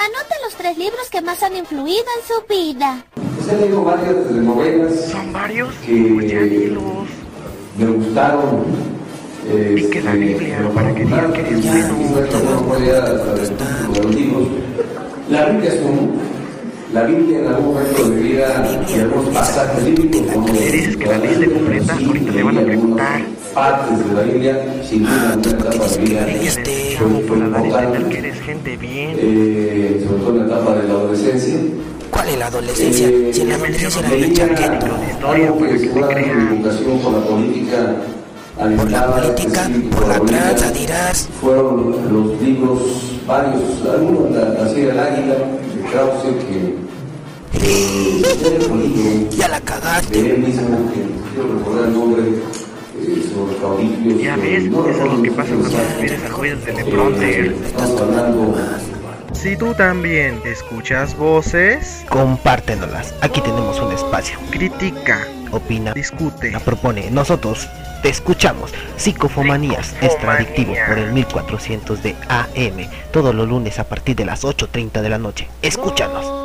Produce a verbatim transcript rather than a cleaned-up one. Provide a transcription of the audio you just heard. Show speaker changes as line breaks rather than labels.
Anote los tres libros que más han influido en su vida.
Pues he leído varias novelas.
¿Son varios?
Que
Pues ya dilos.
me gustaron. Eh,
Y que la Biblia,
pero
para que digan que eres
ya,
bueno.
no voy a de los libros. La Biblia es común. La Biblia en algún momento de vida y algunos pasajes bíblicos, como
Le dices que la leíste completa, ahorita te van a preguntar.
Partes de la Biblia, sin duda, en una etapa de vida.
Dígale, chavo, para dar a entender que eres gente bien.
Eh, sobre todo en la etapa de la adolescencia.
¿Cuál es la adolescencia?
Eh,
Si en la adolescencia era
leía
de chaqueto.
de historia para que te crean.
Mi vocación por la política,
Por la política, por la tranza, dirás.
fueron los libros, varios, algunos, la, la serie del Águila, de Krause, que eh, era un libro
Ya la
de
cagaste.
él mismo, que quiero recordar el nombre, eh, sobre caudillos.
Ya ves,
no
eso es lo
recuerdo
que pasa
mucho
cuando
mensaje.
eres al del teleprompter.
Eh, Estamos hablando.
Si tú también escuchas voces,
Compártenolas. Aquí tenemos un espacio.
critica,
Opina,
discute.
la propone. Nosotros te escuchamos. Psicofomanías, extradictivo por el mil cuatrocientos de A M. Todos los lunes a partir de las ocho treinta de la noche. Escúchanos.